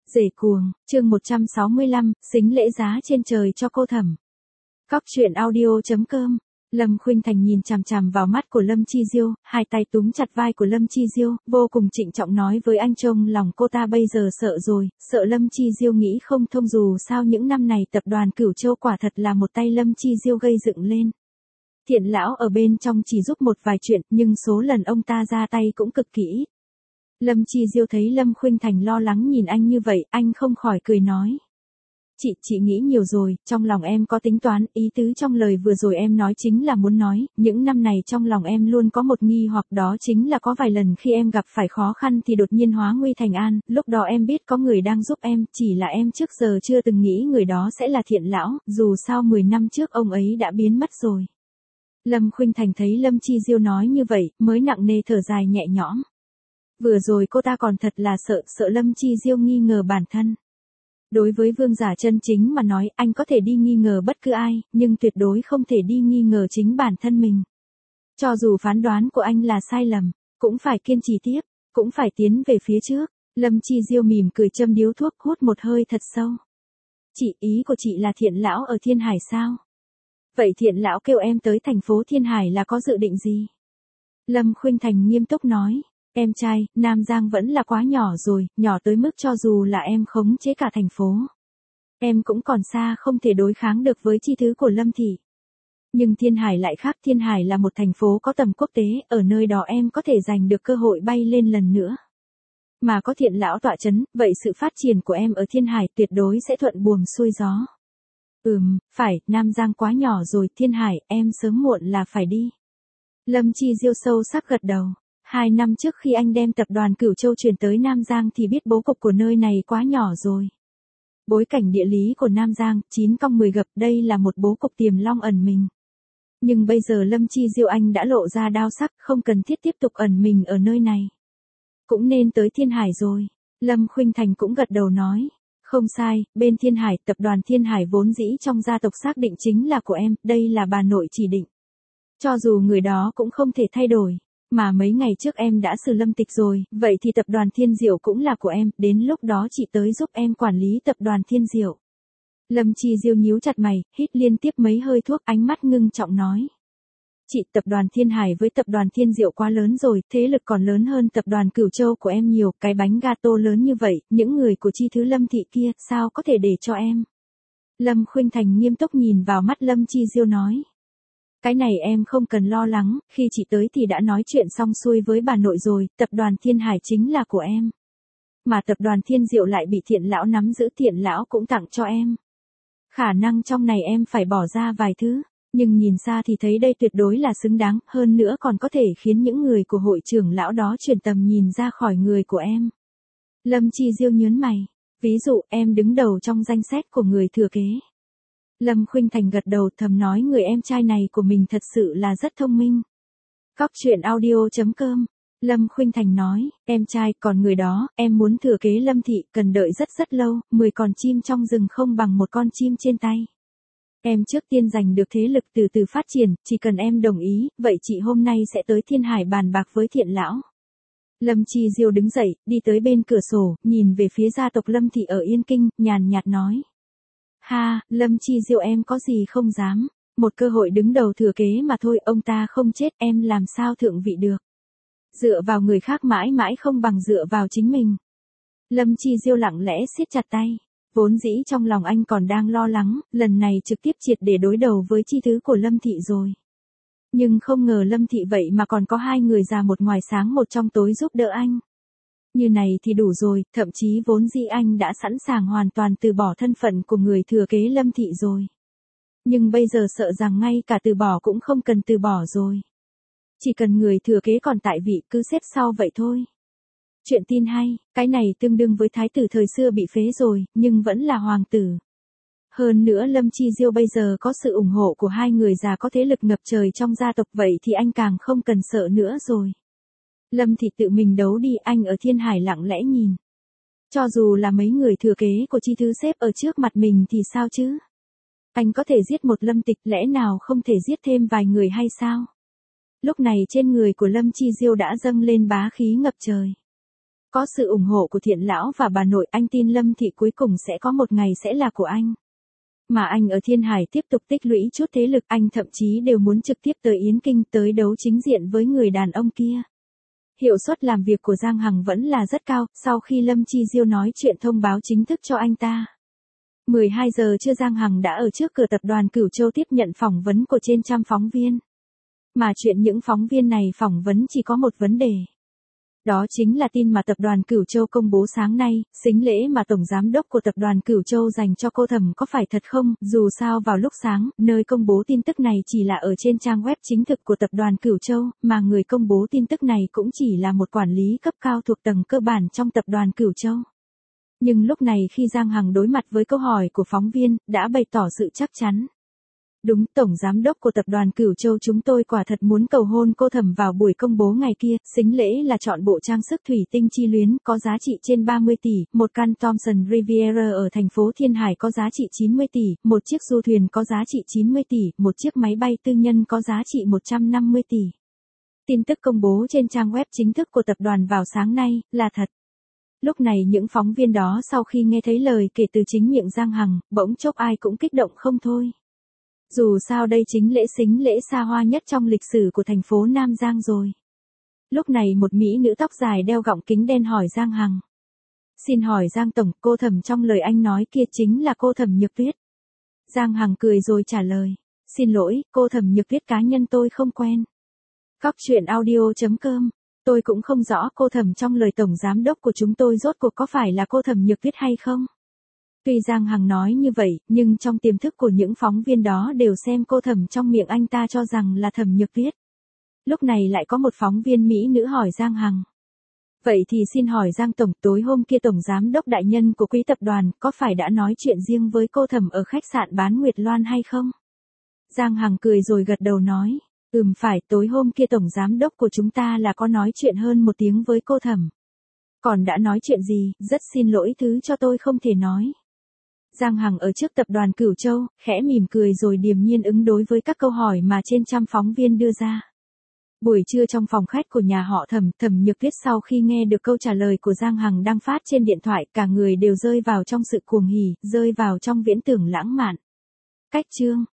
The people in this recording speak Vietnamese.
Rể cuồng, chương 165, xính lễ giá trên trời cho cô Thẩm. Cóc truyện audio.com. Lâm Khuynh Thành nhìn chằm chằm vào mắt của Lâm Chi Diêu, hai tay túm chặt vai của Lâm Chi Diêu, vô cùng trịnh trọng nói với anh trông lòng cô ta bây giờ sợ rồi, sợ Lâm Chi Diêu nghĩ không thông dù sao những năm này tập đoàn Cửu Châu quả thật là một tay Lâm Chi Diêu gây dựng lên. Thiện lão ở bên trong chỉ giúp một vài chuyện nhưng số lần ông ta ra tay cũng cực kỳ ít. Lâm Chi Diêu thấy Lâm Khuynh Thành lo lắng nhìn anh như vậy, anh không khỏi cười nói. Chị nghĩ nhiều rồi, trong lòng em có tính toán, ý tứ trong lời vừa rồi em nói chính là muốn nói, những năm này trong lòng em luôn có một nghi hoặc đó chính là có vài lần khi em gặp phải khó khăn thì đột nhiên hóa nguy thành an, lúc đó em biết có người đang giúp em, chỉ là em trước giờ chưa từng nghĩ người đó sẽ là Thiện lão, dù sao 10 năm trước ông ấy đã biến mất rồi. Lâm Khuynh Thành thấy Lâm Chi Diêu nói như vậy, mới nặng nề thở dài nhẹ nhõm. Vừa rồi cô ta còn thật là sợ Lâm Chi Diêu nghi ngờ bản thân. Đối với vương giả chân chính mà nói, anh có thể đi nghi ngờ bất cứ ai, nhưng tuyệt đối không thể đi nghi ngờ chính bản thân mình. Cho dù phán đoán của anh là sai lầm, cũng phải kiên trì tiếp, cũng phải tiến về phía trước. Lâm Chi Diêu mỉm cười châm điếu thuốc, hút một hơi thật sâu. Ý của chị là Thiện lão ở Thiên Hải sao? Vậy Thiện lão kêu em tới thành phố Thiên Hải là có dự định gì? Lâm Khuynh Thành nghiêm túc nói. Em trai, Nam Giang vẫn là quá nhỏ rồi, nhỏ tới mức cho dù là em khống chế cả thành phố. Em cũng còn xa không thể đối kháng được với chi thứ của Lâm thị. Nhưng Thiên Hải lại khác, Thiên Hải là một thành phố có tầm quốc tế, ở nơi đó em có thể giành được cơ hội bay lên lần nữa. Mà có Thiện lão tọa chấn, vậy sự phát triển của em ở Thiên Hải tuyệt đối sẽ thuận buồm xuôi gió. Phải, Nam Giang quá nhỏ rồi, Thiên Hải, em sớm muộn là phải đi. Lâm Chi Diêu sâu sắc gật đầu. 2 năm trước khi anh đem tập đoàn Cửu Châu chuyển tới Nam Giang thì biết bố cục của nơi này quá nhỏ rồi. Bối cảnh địa lý của Nam Giang, 9×10 gập, đây là một bố cục tiềm long ẩn mình. Nhưng bây giờ Lâm Chi Diêu anh đã lộ ra đao sắc, không cần thiết tiếp tục ẩn mình ở nơi này. Cũng nên tới Thiên Hải rồi. Lâm Khuynh Thành cũng gật đầu nói. Không sai, bên Thiên Hải, tập đoàn Thiên Hải vốn dĩ trong gia tộc xác định chính là của em, đây là bà nội chỉ định. Cho dù người đó cũng không thể thay đổi. Mà mấy ngày trước em đã xử Lâm Tịch rồi, vậy thì tập đoàn Thiên Diệu cũng là của em, đến lúc đó chị tới giúp em quản lý tập đoàn Thiên Diệu. Lâm Chi Diêu nhíu chặt mày, hít liên tiếp mấy hơi thuốc, ánh mắt ngưng trọng nói. Chị, tập đoàn Thiên Hải với tập đoàn Thiên Diệu quá lớn rồi, thế lực còn lớn hơn tập đoàn Cửu Châu của em nhiều, cái bánh gato lớn như vậy, những người của chi thứ Lâm thị kia, sao có thể để cho em? Lâm Khuynh Thành nghiêm túc nhìn vào mắt Lâm Chi Diêu nói. Cái này em không cần lo lắng, khi chị tới thì đã nói chuyện xong xuôi với bà nội rồi, tập đoàn Thiên Hải chính là của em. Mà tập đoàn Thiên Diệu lại bị Thiện lão nắm giữ, Thiện lão cũng tặng cho em. Khả năng trong này em phải bỏ ra vài thứ, nhưng nhìn xa thì thấy đây tuyệt đối là xứng đáng, hơn nữa còn có thể khiến những người của hội trưởng lão đó chuyển tầm nhìn ra khỏi người của em. Lâm Chi Diêu nhớn mày, ví dụ em đứng đầu trong danh sách của người thừa kế. Lâm Khuynh Thành gật đầu thầm nói người em trai này của mình thật sự là rất thông minh. Cóc truyện audio.com. Lâm Khuynh Thành nói, em trai, còn người đó, em muốn thừa kế Lâm thị, cần đợi rất lâu, 10 con chim trong rừng không bằng một con chim trên tay. Em trước tiên giành được thế lực từ từ phát triển, chỉ cần em đồng ý, vậy chị hôm nay sẽ tới Thiên Hải bàn bạc với Thiện lão. Lâm Chi Diêu đứng dậy, đi tới bên cửa sổ, nhìn về phía gia tộc Lâm thị ở Yên Kinh, nhàn nhạt nói. Ha, Lâm Chi Diêu em có gì không dám, một cơ hội đứng đầu thừa kế mà thôi, ông ta không chết em làm sao thượng vị được. Dựa vào người khác mãi mãi không bằng dựa vào chính mình. Lâm Chi Diêu lặng lẽ siết chặt tay, vốn dĩ trong lòng anh còn đang lo lắng, lần này trực tiếp triệt để đối đầu với chi thứ của Lâm thị rồi. Nhưng không ngờ Lâm thị vậy mà còn có 2 người già một ngoài sáng một trong tối giúp đỡ anh. Như này thì đủ rồi, thậm chí vốn dĩ anh đã sẵn sàng hoàn toàn từ bỏ thân phận của người thừa kế Lâm thị rồi. Nhưng bây giờ sợ rằng ngay cả từ bỏ cũng không cần từ bỏ rồi. Chỉ cần người thừa kế còn tại vị cứ xếp sau vậy thôi. Chuyện tin hay, cái này tương đương với thái tử thời xưa bị phế rồi, nhưng vẫn là hoàng tử. Hơn nữa Lâm Chi Diêu bây giờ có sự ủng hộ của 2 người già có thế lực ngập trời trong gia tộc, vậy thì anh càng không cần sợ nữa rồi. Lâm thị tự mình đấu đi, anh ở Thiên Hải lặng lẽ nhìn. Cho dù là mấy người thừa kế của chi thứ xếp ở trước mặt mình thì sao chứ? Anh có thể giết một Lâm Tịch, lẽ nào không thể giết thêm vài người hay sao? Lúc này trên người của Lâm Chi Diêu đã dâng lên bá khí ngập trời. Có sự ủng hộ của Thiện lão và bà nội, anh tin Lâm thị cuối cùng sẽ có một ngày sẽ là của anh. Mà anh ở Thiên Hải tiếp tục tích lũy chút thế lực, anh thậm chí đều muốn trực tiếp tới Yến Kinh tới đấu chính diện với người đàn ông kia. Hiệu suất làm việc của Giang Hằng vẫn là rất cao, sau khi Lâm Chi Diêu nói chuyện thông báo chính thức cho anh ta. 12 giờ trưa Giang Hằng đã ở trước cửa tập đoàn Cửu Châu tiếp nhận phỏng vấn của trên trăm phóng viên. Mà chuyện những phóng viên này phỏng vấn chỉ có một vấn đề. Đó chính là tin mà tập đoàn Cửu Châu công bố sáng nay, sính lễ mà tổng giám đốc của tập đoàn Cửu Châu dành cho cô Thẩm có phải thật không? Dù sao vào lúc sáng, nơi công bố tin tức này chỉ là ở trên trang web chính thức của tập đoàn Cửu Châu, mà người công bố tin tức này cũng chỉ là một quản lý cấp cao thuộc tầng cơ bản trong tập đoàn Cửu Châu. Nhưng lúc này khi Giang Hằng đối mặt với câu hỏi của phóng viên, đã bày tỏ sự chắc chắn. Đúng, tổng giám đốc của tập đoàn Cửu Châu chúng tôi quả thật muốn cầu hôn cô Thẩm vào buổi công bố ngày kia, sính lễ là chọn bộ trang sức thủy tinh chi luyến có giá trị trên 30 tỷ, một căn Thomson Riviera ở thành phố Thiên Hải có giá trị 90 tỷ, một chiếc du thuyền có giá trị 90 tỷ, một chiếc máy bay tư nhân có giá trị 150 tỷ. Tin tức công bố trên trang web chính thức của tập đoàn vào sáng nay, là thật. Lúc này những phóng viên đó sau khi nghe thấy lời kể từ chính miệng Giang Hằng, bỗng chốc ai cũng kích động không thôi. Dù sao đây chính sính lễ xa hoa nhất trong lịch sử của thành phố Nam Giang rồi. Lúc này một mỹ nữ tóc dài đeo gọng kính đen hỏi Giang Hằng. Xin hỏi Giang Tổng, cô Thẩm trong lời anh nói kia chính là cô Thẩm Nhược Tuyết. Giang Hằng cười rồi trả lời. Xin lỗi, cô Thẩm Nhược Tuyết cá nhân tôi không quen. Cóc truyện audio.com. Tôi cũng không rõ cô Thẩm trong lời tổng giám đốc của chúng tôi rốt cuộc có phải là cô Thẩm Nhược Tuyết hay không. Tuy Giang Hằng nói như vậy, nhưng trong tiềm thức của những phóng viên đó đều xem cô Thẩm trong miệng anh ta cho rằng là Thẩm Nhược Tuyết. Lúc này lại có một phóng viên mỹ nữ hỏi Giang Hằng. Vậy thì xin hỏi Giang Tổng, tối hôm kia tổng giám đốc đại nhân của quý tập đoàn có phải đã nói chuyện riêng với cô Thẩm ở khách sạn Bán Nguyệt Loan hay không? Giang Hằng cười rồi gật đầu nói. Phải, tối hôm kia tổng giám đốc của chúng ta là có nói chuyện hơn 1 tiếng với cô Thẩm. Còn đã nói chuyện gì, rất xin lỗi thứ cho tôi không thể nói. Giang Hằng ở trước tập đoàn Cửu Châu, khẽ mỉm cười rồi điềm nhiên ứng đối với các câu hỏi mà trên trăm phóng viên đưa ra. Buổi trưa trong phòng khách của nhà họ Thẩm, Thẩm Nhược Tuyết sau khi nghe được câu trả lời của Giang Hằng đăng phát trên điện thoại, cả người đều rơi vào trong sự cuồng hỉ, rơi vào trong viễn tưởng lãng mạn. Cách chương